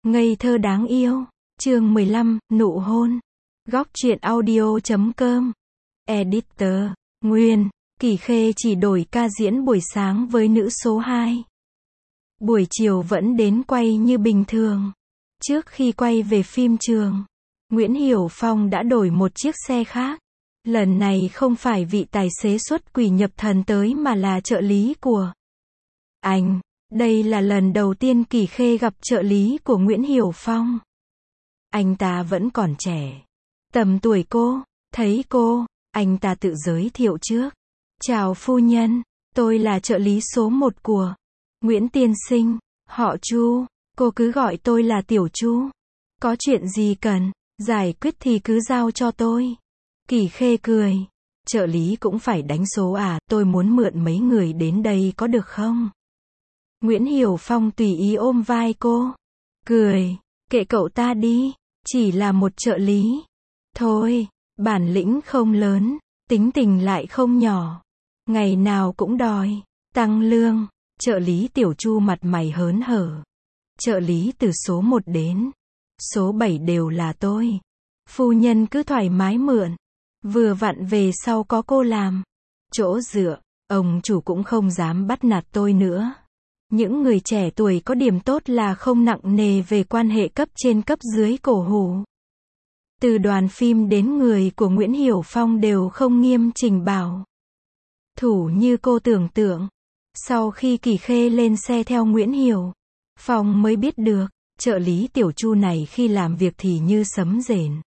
Ngây thơ đáng yêu. Chương 15, nụ hôn. Góc truyện audio.com. Editor. Nguyên. Kỳ Khê chỉ đổi ca diễn buổi sáng với nữ số 2. Buổi chiều vẫn đến quay như bình thường. Trước khi quay về phim trường, Nguyễn Hiểu Phong đã đổi một chiếc xe khác. Lần này không phải vị tài xế xuất quỷ nhập thần tới mà là trợ lý của anh. Đây là lần đầu tiên Kỳ Khê gặp trợ lý của Nguyễn Hiểu Phong. Anh ta vẫn còn trẻ, tầm tuổi cô. Thấy cô, anh ta tự giới thiệu trước. Chào phu nhân, tôi là trợ lý số 1 của Nguyễn tiên sinh, họ Chu, cô cứ gọi tôi là Tiểu Chu. Có chuyện gì cần giải quyết thì cứ giao cho tôi. Kỳ Khê cười. Trợ lý cũng phải đánh số à, tôi muốn mượn mấy người đến đây có được không? Nguyễn Hiểu Phong tùy ý ôm vai cô. Cười, kệ cậu ta đi, chỉ là một trợ lý. Thôi, bản lĩnh không lớn, tính tình lại không nhỏ. Ngày nào cũng đòi tăng lương. Trợ lý Tiểu Chu mặt mày hớn hở. Trợ lý từ số 1 đến số 7 đều là tôi. Phu nhân cứ thoải mái mượn. Vừa vặn về sau có cô làm chỗ dựa, ông chủ cũng không dám bắt nạt tôi nữa. Những người trẻ tuổi có điểm tốt là không nặng nề về quan hệ cấp trên cấp dưới cổ hủ. Từ đoàn phim đến người của Nguyễn Hiểu Phong đều không nghiêm chỉnh bảo thủ như cô tưởng tượng. Sau khi Kỳ Khê lên xe theo Nguyễn Hiểu Phong mới biết được, trợ lý Tiểu Chu này khi làm việc thì như sấm rền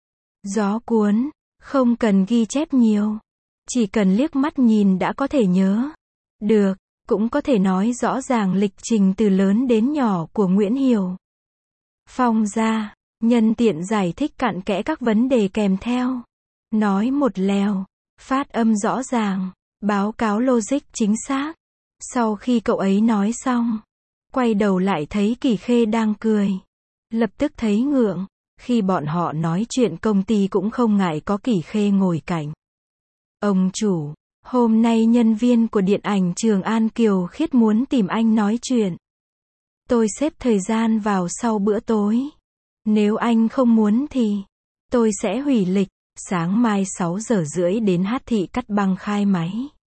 gió cuốn, không cần ghi chép nhiều, chỉ cần liếc mắt nhìn đã có thể nhớ được, cũng có thể nói rõ ràng lịch trình từ lớn đến nhỏ của Nguyễn Hiểu Phong ra, nhân tiện giải thích cặn kẽ các vấn đề kèm theo. Nói một lèo, phát âm rõ ràng, báo cáo logic chính xác. Sau khi cậu ấy nói xong, quay đầu lại thấy Kỳ Khê đang cười. Lập tức thấy ngượng, khi bọn họ nói chuyện công ty cũng không ngại có Kỳ Khê ngồi cạnh. Ông chủ, hôm nay nhân viên của điện ảnh Trường An Kiều Khiết muốn tìm anh nói chuyện. Tôi xếp thời gian vào sau bữa tối. Nếu anh không muốn thì tôi sẽ hủy lịch. Sáng mai 6 giờ rưỡi đến Hát Thị Cắt Băng khai máy.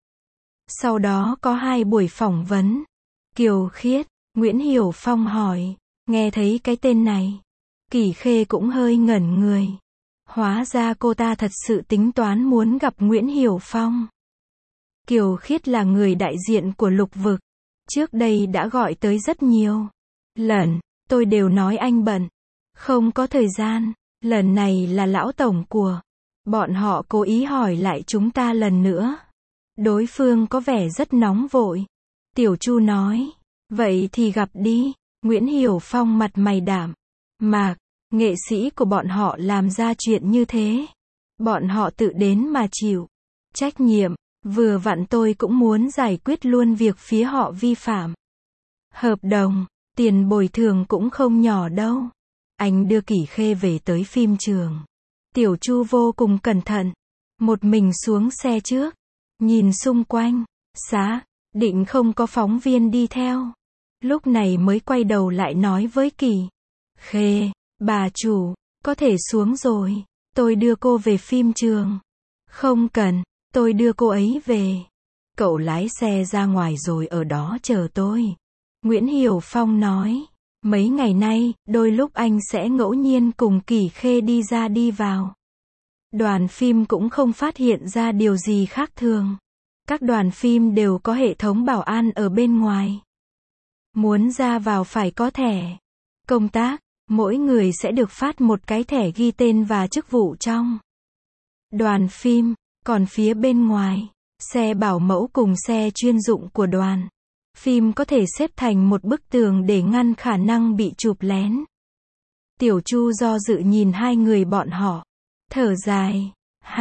Sau đó có 2 buổi phỏng vấn. Kiều Khiết, Nguyễn Hiểu Phong hỏi. Nghe thấy cái tên này, Kỳ Khê cũng hơi ngẩn người. Hóa ra cô ta thật sự tính toán muốn gặp Nguyễn Hiểu Phong. Kiều Khiết là người đại diện của Lục Vực. Trước đây đã gọi tới rất nhiều lần, tôi đều nói anh bận, không có thời gian. Lần này là lão tổng của bọn họ cố ý hỏi lại chúng ta lần nữa. Đối phương có vẻ rất nóng vội. Tiểu Chu nói, vậy thì gặp đi. Nguyễn Hiểu Phong mặt mày đạm mạc, nghệ sĩ của bọn họ làm ra chuyện như thế, bọn họ tự đến mà chịu trách nhiệm. Vừa vặn tôi cũng muốn giải quyết luôn việc phía họ vi phạm hợp đồng, tiền bồi thường cũng không nhỏ đâu. Anh đưa Kỳ Khê về tới phim trường. Tiểu Chu vô cùng cẩn thận, một mình xuống xe trước, nhìn xung quanh, xác định không có phóng viên đi theo. Lúc này mới quay đầu lại nói với Kỳ Khê, bà chủ, có thể xuống rồi, tôi đưa cô về phim trường. Không cần, tôi đưa cô ấy về. Cậu lái xe ra ngoài rồi ở đó chờ tôi. Nguyễn Hiểu Phong nói, mấy ngày nay, đôi lúc anh sẽ ngẫu nhiên cùng Kỳ Khê đi ra đi vào. Đoàn phim cũng không phát hiện ra điều gì khác thường. Các đoàn phim đều có hệ thống bảo an ở bên ngoài. Muốn ra vào phải có thẻ công tác, mỗi người sẽ được phát một cái thẻ ghi tên và chức vụ trong đoàn phim. Còn phía bên ngoài, xe bảo mẫu cùng xe chuyên dụng của đoàn phim có thể xếp thành một bức tường để ngăn khả năng bị chụp lén. Tiểu Chu do dự nhìn 2 người bọn họ, thở dài.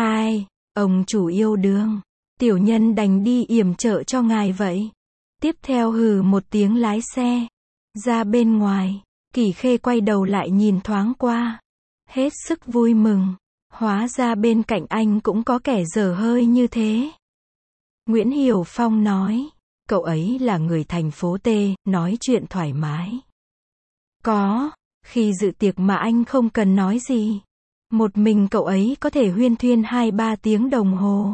Ông chủ yêu đương, tiểu nhân đành đi yểm trợ cho ngài vậy. Tiếp theo hừ một tiếng lái xe ra bên ngoài. Kỳ Khê quay đầu lại nhìn thoáng qua, hết sức vui mừng. Hóa ra bên cạnh anh cũng có kẻ dở hơi như thế. Nguyễn Hiểu Phong nói, cậu ấy là người thành phố T, nói chuyện thoải mái. Có, Khi dự tiệc mà anh không cần nói gì. Một mình cậu ấy có thể huyên thuyên 2-3 tiếng đồng hồ.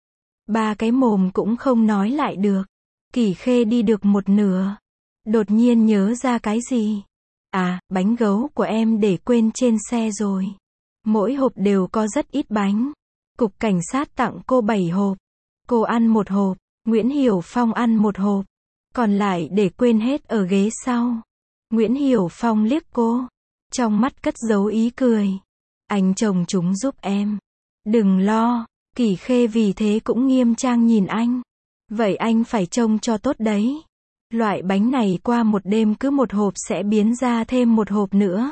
Ba cái mồm cũng không nói lại được. Kỷ Khê đi được một nửa. Đột nhiên nhớ ra cái gì. À, bánh gấu của em để quên trên xe rồi. Mỗi hộp đều có rất ít bánh. Cục cảnh sát tặng cô 7 hộp. Cô ăn 1 hộp. Nguyễn Hiểu Phong ăn 1 hộp. Còn lại để quên hết ở ghế sau. Nguyễn Hiểu Phong liếc cô. Trong mắt cất giấu ý cười. Anh trồng chúng giúp em. Đừng lo. Kỷ Khê vì thế cũng nghiêm trang nhìn anh. Vậy anh phải trông cho tốt đấy. Loại bánh này qua một đêm cứ 1 hộp sẽ biến ra thêm 1 hộp nữa.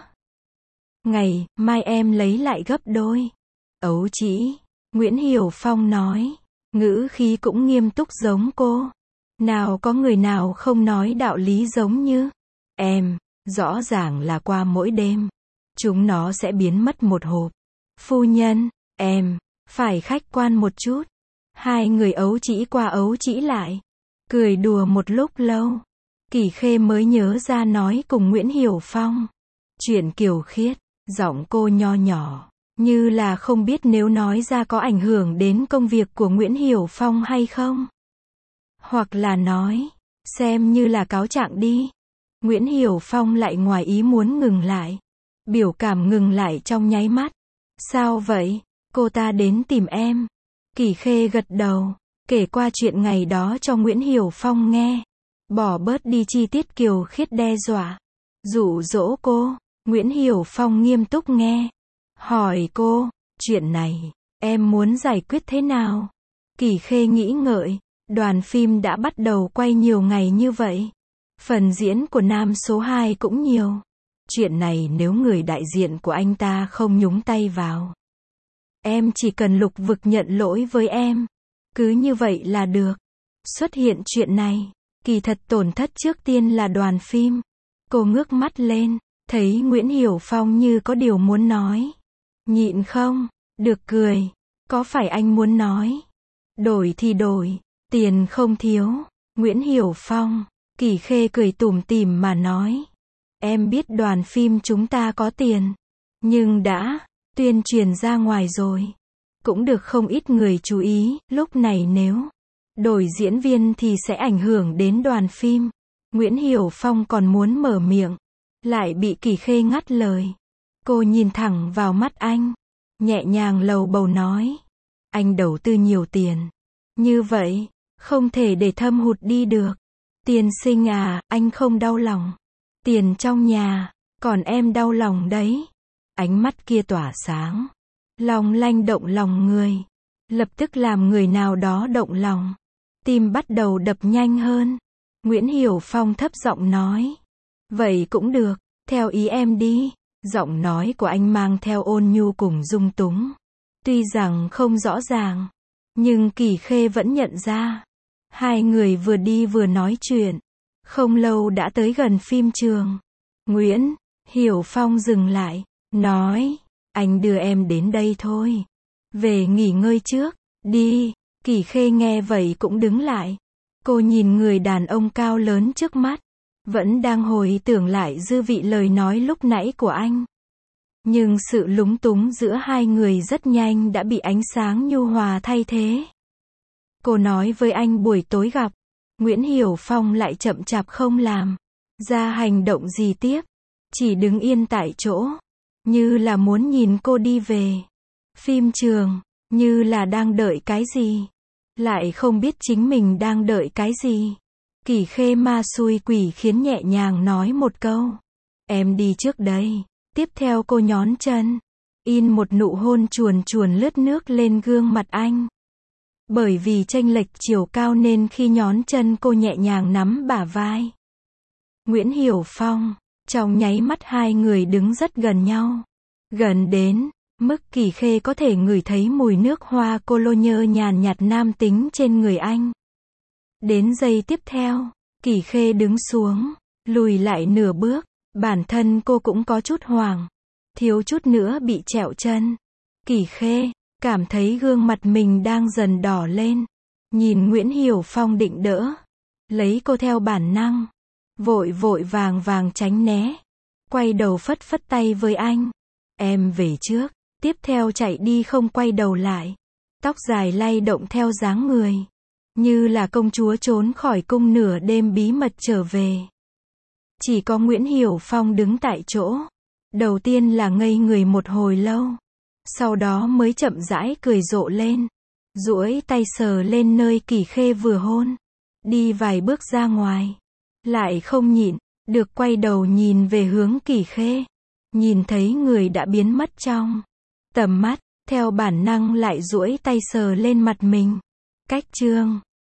Ngày mai em lấy lại gấp đôi. Ấu trĩ. Nguyễn Hiểu Phong nói. Ngữ khí cũng nghiêm túc giống cô. Nào có người nào không nói đạo lý giống như em. Rõ ràng là qua mỗi đêm chúng nó sẽ biến mất 1 hộp. Phu nhân, em phải khách quan một chút. Hai người ấu trĩ qua ấu trĩ lại. Cười đùa một lúc lâu. Kỷ Khê mới nhớ ra nói cùng Nguyễn Hiểu Phong. Chuyện kiều khiết. Giọng cô nho nhỏ. Như là không biết nếu nói ra có ảnh hưởng đến công việc của Nguyễn Hiểu Phong hay không. Hoặc là nói. Xem như là cáo trạng đi. Nguyễn Hiểu Phong lại ngoài ý muốn ngừng lại. Biểu cảm ngừng lại trong nháy mắt. Sao vậy? Cô ta đến tìm em. Kỷ Khê gật đầu. Kể qua chuyện ngày đó cho Nguyễn Hiểu Phong nghe. Bỏ bớt đi chi tiết kiều khiết đe dọa. Dụ dỗ cô. Nguyễn Hiểu Phong nghiêm túc nghe. Hỏi cô. Chuyện này. Em muốn giải quyết thế nào? Kỷ Khê nghĩ ngợi. Đoàn phim đã bắt đầu quay nhiều ngày như vậy. Phần diễn của nam số 2 cũng nhiều. Chuyện này nếu người đại diện của anh ta không nhúng tay vào. Em chỉ cần Lục Vực nhận lỗi với em. Cứ như vậy là được. Xuất hiện chuyện này. Kỳ thật tổn thất trước tiên là đoàn phim. Cô ngước mắt lên. Thấy Nguyễn Hiểu Phong như có điều muốn nói. Nhịn không? Được cười. Có phải anh muốn nói? Đổi thì đổi. Tiền không thiếu. Nguyễn Hiểu Phong. Kỷ Khê cười tủm tỉm mà nói. Em biết đoàn phim chúng ta có tiền. Nhưng đã tuyên truyền ra ngoài rồi. Cũng được không ít người chú ý. Lúc này nếu đổi diễn viên thì sẽ ảnh hưởng đến đoàn phim. Nguyễn Hiểu Phong còn muốn mở miệng. Lại bị Kỷ Khê ngắt lời. Cô nhìn thẳng vào mắt anh. Nhẹ nhàng lầu bầu nói. Anh đầu tư nhiều tiền. Như vậy, không thể để thâm hụt đi được. Tiên sinh à, anh không đau lòng. Tiền trong nhà, còn em đau lòng đấy. Ánh mắt kia tỏa sáng. Long lanh động lòng người. Lập tức làm người nào đó động lòng. Tim bắt đầu đập nhanh hơn. Nguyễn Hiểu Phong thấp giọng nói. Vậy cũng được, theo ý em đi. Giọng nói của anh mang theo ôn nhu cùng dung túng. Tuy rằng không rõ ràng, nhưng Kỷ Khê vẫn nhận ra. Hai người vừa đi vừa nói chuyện. Không lâu đã tới gần phim trường. Nguyễn Hiểu Phong dừng lại, nói. Anh đưa em đến đây thôi. Về nghỉ ngơi trước, đi. Kỷ Khê nghe vậy cũng đứng lại. Cô nhìn người đàn ông cao lớn trước mắt. Vẫn đang hồi tưởng lại dư vị lời nói lúc nãy của anh. Nhưng sự lúng túng giữa hai người rất nhanh đã bị ánh sáng nhu hòa thay thế. Cô nói với anh buổi tối gặp. Nguyễn Hiểu Phong lại chậm chạp không làm ra hành động gì tiếp. Chỉ đứng yên tại chỗ. Như là muốn nhìn cô đi về. Phim trường. Như là đang đợi cái gì. Lại không biết chính mình đang đợi cái gì. Kỷ Khê ma xui quỷ khiến nhẹ nhàng nói một câu. Em đi trước đây. Tiếp theo cô nhón chân. In một nụ hôn chuồn chuồn lướt nước lên gương mặt anh. Bởi vì chênh lệch chiều cao nên khi nhón chân cô nhẹ nhàng nắm bả vai. Nguyễn Hiểu Phong. Trong nháy mắt hai người đứng rất gần nhau. Gần đến mức Kỷ Khê có thể ngửi thấy mùi nước hoa cologne nhàn nhạt nam tính trên người anh. Đến giây tiếp theo, Kỷ Khê đứng xuống, lùi lại nửa bước. Bản thân cô cũng có chút hoảng. Thiếu chút nữa bị trẹo chân. Kỷ Khê cảm thấy gương mặt mình đang dần đỏ lên. Nhìn Nguyễn Hiểu Phong định đỡ lấy cô theo bản năng. Vội vội vàng vàng tránh né. quay đầu phất phất tay với anh. Em về trước. Tiếp theo chạy đi không quay đầu lại. Tóc dài lay động theo dáng người. Như là công chúa trốn khỏi cung nửa đêm bí mật trở về. Chỉ có Nguyễn Hiểu Phong đứng tại chỗ. Đầu tiên là ngây người một hồi lâu. Sau đó mới chậm rãi cười rộ lên. Duỗi tay sờ lên nơi Kỳ Khê vừa hôn. Đi vài bước ra ngoài. Lại không nhịn được quay đầu nhìn về hướng Kỳ Khê. Nhìn thấy người đã biến mất trong tầm mắt. Theo bản năng lại duỗi tay sờ lên mặt mình. Cách chương